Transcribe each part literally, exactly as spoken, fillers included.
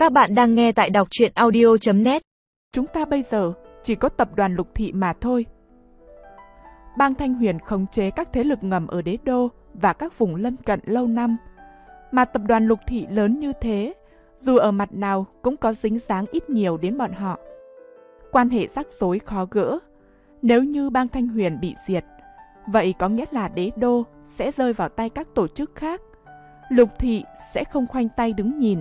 Các bạn đang nghe tại đọc truyện audio chấm net. Chúng ta bây giờ chỉ có tập đoàn Lục Thị mà thôi. Bang Thanh Huyền khống chế các thế lực ngầm ở đế đô và các vùng lân cận lâu năm. Mà tập đoàn Lục Thị lớn như thế, dù ở mặt nào cũng có dính dáng ít nhiều đến bọn họ. Quan hệ rắc rối khó gỡ. Nếu như bang Thanh Huyền bị diệt, vậy có nghĩa là đế đô sẽ rơi vào tay các tổ chức khác. Lục Thị sẽ không khoanh tay đứng nhìn.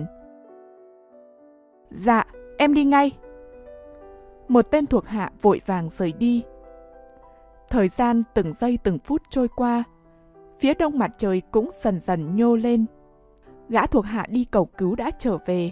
Dạ, em đi ngay. Một tên thuộc hạ vội vàng rời đi. Thời gian từng giây từng phút trôi qua, phía đông mặt trời cũng dần dần nhô lên. Gã thuộc hạ đi cầu cứu đã trở về.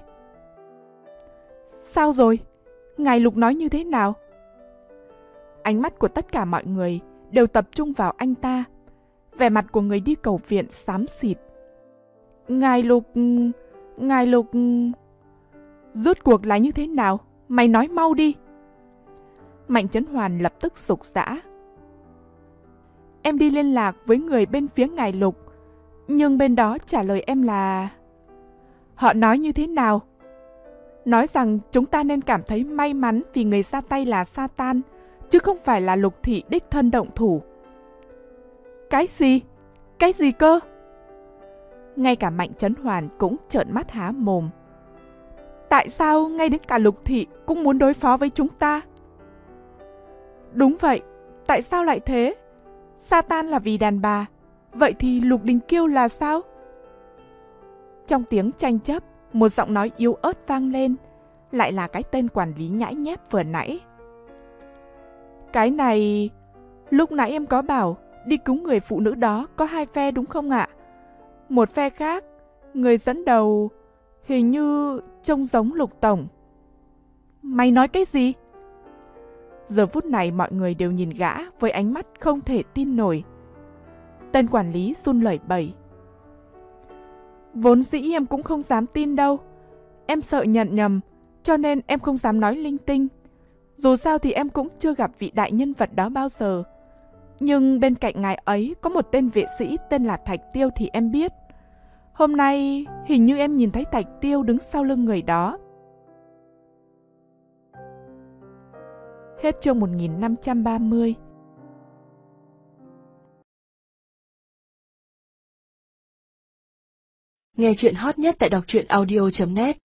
Sao rồi? Ngài Lục nói như thế nào? Ánh mắt của tất cả mọi người đều tập trung vào anh ta. Vẻ mặt của người đi cầu viện xám xịt. Ngài Lục... Ngài Lục... Rốt cuộc là như thế nào? Mày nói mau đi. Mạnh Chấn Hoàn lập tức sục sã. Em đi liên lạc với người bên phía ngài Lục, nhưng bên đó trả lời em là... Họ nói như thế nào? Nói rằng chúng ta nên cảm thấy may mắn vì người ra tay là Satan, chứ không phải là Lục Thị đích thân động thủ. Cái gì? Cái gì cơ? Ngay cả Mạnh Chấn Hoàn cũng trợn mắt há mồm. Tại sao ngay đến cả Lục Thị cũng muốn đối phó với chúng ta? Đúng vậy, tại sao lại thế? Satan là vì đàn bà, vậy thì Lục Đình Kiêu là sao? Trong tiếng tranh chấp, một giọng nói yếu ớt vang lên, lại là cái tên quản lý nhãi nhép vừa nãy. Cái này... Lúc nãy em có bảo đi cứu người phụ nữ đó có hai phe đúng không ạ? Một phe khác, người dẫn đầu... Hình như trông giống Lục Tổng. Mày nói cái gì? Giờ phút này mọi người đều nhìn gã với ánh mắt không thể tin nổi. Tên quản lý run lẩy bẩy. Vốn dĩ em cũng không dám tin đâu. Em sợ nhận nhầm, cho nên em không dám nói linh tinh. Dù sao thì em cũng chưa gặp vị đại nhân vật đó bao giờ. Nhưng bên cạnh ngài ấy có một tên vệ sĩ tên là Thạch Tiêu thì em biết. Hôm nay, hình như em nhìn thấy Thạch Tiêu đứng sau lưng người đó. Hết chương một nghìn năm trăm ba mươi. Nghe chuyện hot nhất tại đọc truyện audio chấm net.